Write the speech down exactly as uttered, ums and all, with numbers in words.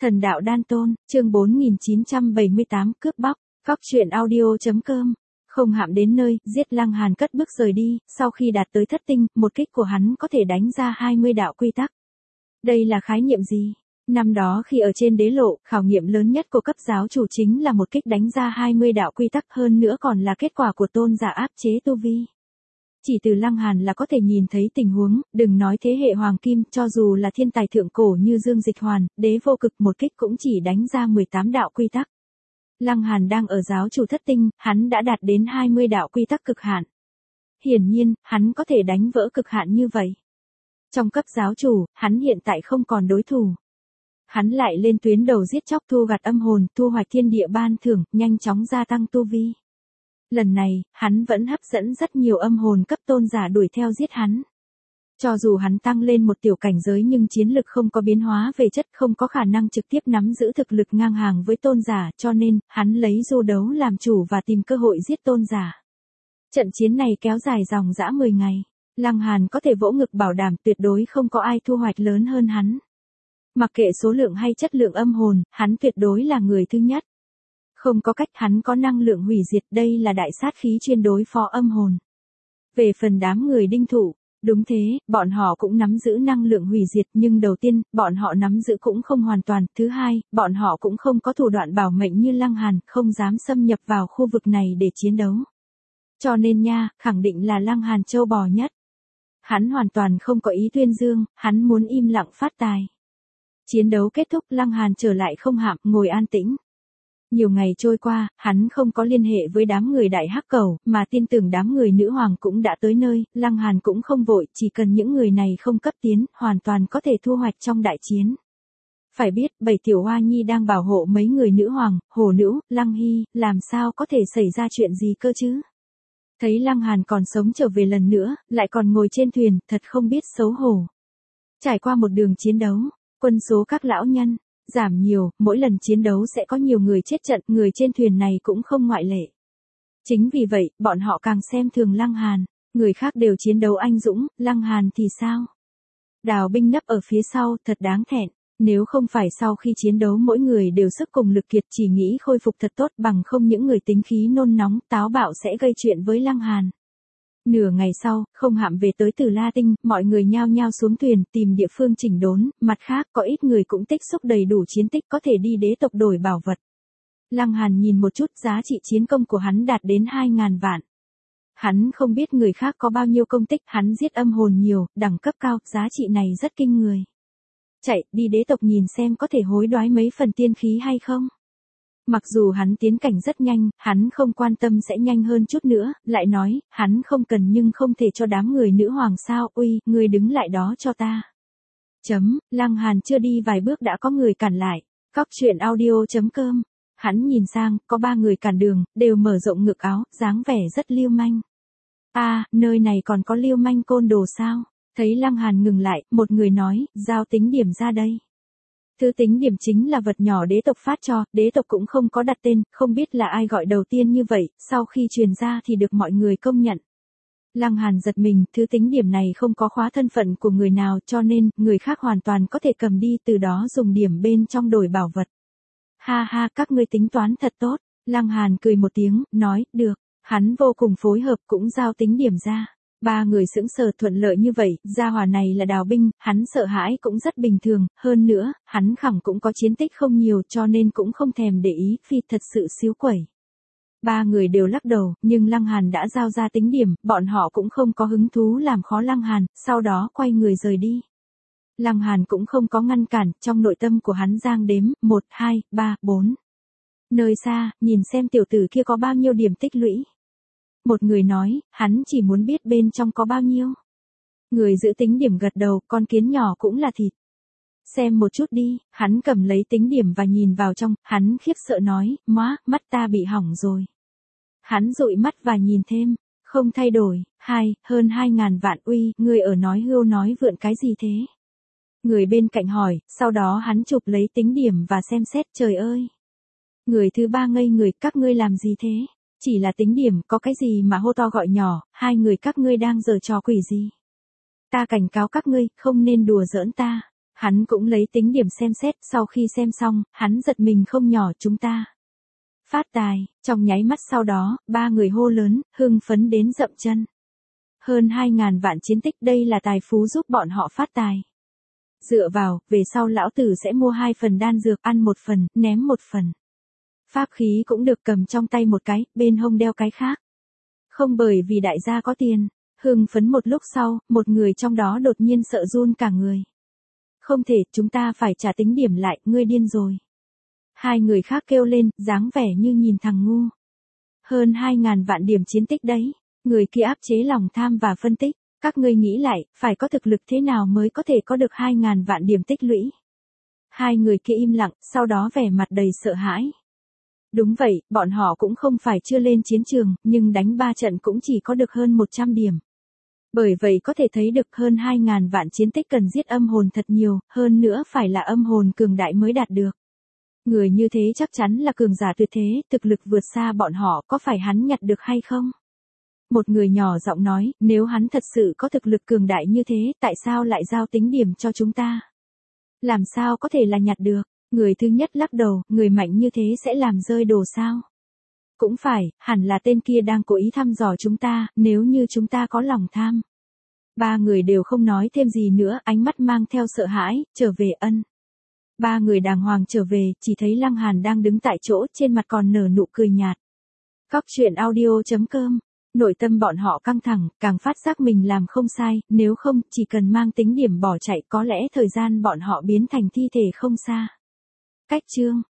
Thần đạo đan tôn, chương bốn nghìn chín trăm bảy mươi tám cướp bóc, Cóc truyện audio.com. Không hạm đến nơi, giết Lăng Hàn cất bước rời đi, sau khi đạt tới thất tinh, một kích của hắn có thể đánh ra hai mươi đạo quy tắc. Đây là khái niệm gì? Năm đó khi ở trên đế lộ, khảo nghiệm lớn nhất của cấp giáo chủ chính là một kích đánh ra hai mươi đạo quy tắc, hơn nữa còn là kết quả của tôn giả áp chế tu vi. Chỉ từ Lăng Hàn là có thể nhìn thấy tình huống, đừng nói thế hệ hoàng kim, cho dù là thiên tài thượng cổ như Dương Dịch Hoàn, đế vô cực, một kích cũng chỉ đánh ra mười tám đạo quy tắc. Lăng Hàn đang ở giáo chủ thất tinh, hắn đã đạt đến hai mươi đạo quy tắc cực hạn. Hiển nhiên, hắn có thể đánh vỡ cực hạn như vậy. Trong cấp giáo chủ, hắn hiện tại không còn đối thủ. Hắn lại lên tuyến đầu giết chóc, thu gặt âm hồn, thu hoạch thiên địa ban thưởng, nhanh chóng gia tăng tu vi. Lần này, hắn vẫn hấp dẫn rất nhiều âm hồn cấp tôn giả đuổi theo giết hắn. Cho dù hắn tăng lên một tiểu cảnh giới nhưng chiến lực không có biến hóa về chất, không có khả năng trực tiếp nắm giữ thực lực ngang hàng với tôn giả, cho nên, hắn lấy du đấu làm chủ và tìm cơ hội giết tôn giả. Trận chiến này kéo dài dòng dã mười ngày. Lăng Hàn có thể vỗ ngực bảo đảm tuyệt đối không có ai thu hoạch lớn hơn hắn. Mặc kệ số lượng hay chất lượng âm hồn, hắn tuyệt đối là người thứ nhất. Không có cách, hắn có năng lượng hủy diệt, đây là đại sát khí chuyên đối phó âm hồn. Về phần đám người đinh thủ, đúng thế, bọn họ cũng nắm giữ năng lượng hủy diệt, nhưng đầu tiên, bọn họ nắm giữ cũng không hoàn toàn, thứ hai, bọn họ cũng không có thủ đoạn bảo mệnh như Lăng Hàn, không dám xâm nhập vào khu vực này để chiến đấu. Cho nên nha, khẳng định là Lăng Hàn trâu bò nhất. Hắn hoàn toàn không có ý tuyên dương, hắn muốn im lặng phát tài. Chiến đấu kết thúc, Lăng Hàn trở lại không hạm, ngồi an tĩnh. Nhiều ngày trôi qua, hắn không có liên hệ với đám người đại hắc cầu, mà tin tưởng đám người nữ hoàng cũng đã tới nơi, Lăng Hàn cũng không vội, chỉ cần những người này không cấp tiến, hoàn toàn có thể thu hoạch trong đại chiến. Phải biết, bảy tiểu hoa nhi đang bảo hộ mấy người nữ hoàng, hồ nữ, Lăng Hy, làm sao có thể xảy ra chuyện gì cơ chứ? Thấy Lăng Hàn còn sống trở về lần nữa, lại còn ngồi trên thuyền, thật không biết xấu hổ. Trải qua một đường chiến đấu, quân số các lão nhân giảm nhiều, mỗi lần chiến đấu sẽ có nhiều người chết trận, người trên thuyền này cũng không ngoại lệ. Chính vì vậy, bọn họ càng xem thường Lăng Hàn, người khác đều chiến đấu anh dũng, Lăng Hàn thì sao? Đào binh nấp ở phía sau, thật đáng thẹn, nếu không phải sau khi chiến đấu mỗi người đều sức cùng lực kiệt, chỉ nghĩ khôi phục thật tốt, bằng không những người tính khí nôn nóng, táo bạo sẽ gây chuyện với Lăng Hàn. Nửa ngày sau, không hạm về tới Từ La Tinh, mọi người nhao nhao xuống thuyền, tìm địa phương chỉnh đốn, mặt khác có ít người cũng tích xúc đầy đủ chiến tích có thể đi đế tộc đổi bảo vật. Lăng Hàn nhìn một chút, giá trị chiến công của hắn đạt đến hai ngàn vạn. Hắn không biết người khác có bao nhiêu công tích, hắn giết âm hồn nhiều, đẳng cấp cao, giá trị này rất kinh người. Chạy, đi đế tộc nhìn xem có thể hối đoái mấy phần tiên khí hay không. Mặc dù hắn tiến cảnh rất nhanh, hắn không quan tâm sẽ nhanh hơn chút nữa, lại nói, hắn không cần nhưng không thể cho đám người nữ hoàng sao, uy, người đứng lại đó cho ta. Chấm, Lăng Hàn chưa đi vài bước đã có người cản lại, Cóc truyện audio.com. Hắn nhìn sang, có ba người cản đường, đều mở rộng ngực áo, dáng vẻ rất lưu manh. A, à, nơi này còn có lưu manh côn đồ sao? Thấy Lăng Hàn ngừng lại, một người nói, giao tính điểm ra đây. Thứ tính điểm chính là vật nhỏ đế tộc phát cho, đế tộc cũng không có đặt tên, không biết là ai gọi đầu tiên như vậy, sau khi truyền ra thì được mọi người công nhận. Lăng Hàn giật mình, thứ tính điểm này không có khóa thân phận của người nào, cho nên, người khác hoàn toàn có thể cầm đi, từ đó dùng điểm bên trong đổi bảo vật. Ha ha, các ngươi tính toán thật tốt. Lăng Hàn cười một tiếng, nói, được. Hắn vô cùng phối hợp, cũng giao tính điểm ra. Ba người sững sờ, thuận lợi như vậy, gia hỏa này là đào binh, hắn sợ hãi cũng rất bình thường, hơn nữa, hắn khẳng cũng có chiến tích không nhiều cho nên cũng không thèm để ý, phi thật sự xíu quẩy. Ba người đều lắc đầu, nhưng Lăng Hàn đã giao ra tính điểm, bọn họ cũng không có hứng thú làm khó Lăng Hàn, sau đó quay người rời đi. Lăng Hàn cũng không có ngăn cản, trong nội tâm của hắn giang đếm, một, hai, ba, bốn. Nơi xa, nhìn xem tiểu tử kia có bao nhiêu điểm tích lũy. Một người nói, hắn chỉ muốn biết bên trong có bao nhiêu. Người giữ tính điểm gật đầu, con kiến nhỏ cũng là thịt. Xem một chút đi, hắn cầm lấy tính điểm và nhìn vào trong, hắn khiếp sợ nói, móa, mắt ta bị hỏng rồi. Hắn dụi mắt và nhìn thêm, không thay đổi, hai, hơn hai ngàn vạn, uy, người ở nói hưu nói vượn cái gì thế? Người bên cạnh hỏi, sau đó hắn chụp lấy tính điểm và xem xét, trời ơi. Người thứ ba ngây người, các ngươi làm gì thế? Chỉ là tính điểm, có cái gì mà hô to gọi nhỏ, hai người các ngươi đang giở trò quỷ gì? Ta cảnh cáo các ngươi, không nên đùa giỡn ta. Hắn cũng lấy tính điểm xem xét, sau khi xem xong, hắn giật mình không nhỏ, chúng ta phát tài. Trong nháy mắt sau đó, ba người hô lớn, hưng phấn đến dậm chân. Hơn hai ngàn vạn chiến tích, đây là tài phú giúp bọn họ phát tài. Dựa vào, về sau lão tử sẽ mua hai phần đan dược, ăn một phần, ném một phần. Pháp khí cũng được cầm trong tay một cái, bên hông đeo cái khác. Không bởi vì đại gia có tiền. Hưng phấn một lúc sau, một người trong đó đột nhiên sợ run cả người. Không thể, chúng ta phải trả tính điểm lại, ngươi điên rồi. Hai người khác kêu lên, dáng vẻ như nhìn thằng ngu. Hơn hai ngàn vạn điểm chiến tích đấy. Người kia áp chế lòng tham và phân tích. Các ngươi nghĩ lại, phải có thực lực thế nào mới có thể có được hai ngàn vạn điểm tích lũy. Hai người kia im lặng, sau đó vẻ mặt đầy sợ hãi. Đúng vậy, bọn họ cũng không phải chưa lên chiến trường, nhưng đánh ba trận cũng chỉ có được hơn một trăm điểm. Bởi vậy có thể thấy được hơn hai ngàn vạn chiến tích cần giết âm hồn thật nhiều, hơn nữa phải là âm hồn cường đại mới đạt được. Người như thế chắc chắn là cường giả tuyệt thế, thực lực vượt xa bọn họ, có phải hắn nhặt được hay không? Một người nhỏ giọng nói, nếu hắn thật sự có thực lực cường đại như thế, tại sao lại giao tính điểm cho chúng ta? Làm sao có thể là nhặt được? Người thứ nhất lắc đầu, người mạnh như thế sẽ làm rơi đồ sao? Cũng phải, hẳn là tên kia đang cố ý thăm dò chúng ta, nếu như chúng ta có lòng tham. Ba người đều không nói thêm gì nữa, ánh mắt mang theo sợ hãi, trở về ân. Ba người đàng hoàng trở về, chỉ thấy Lăng Hàn đang đứng tại chỗ, trên mặt còn nở nụ cười nhạt. Cóc truyện audio chấm com. Nội tâm bọn họ căng thẳng, càng phát giác mình làm không sai, nếu không, chỉ cần mang tính điểm bỏ chạy có lẽ thời gian bọn họ biến thành thi thể không xa. Cách chương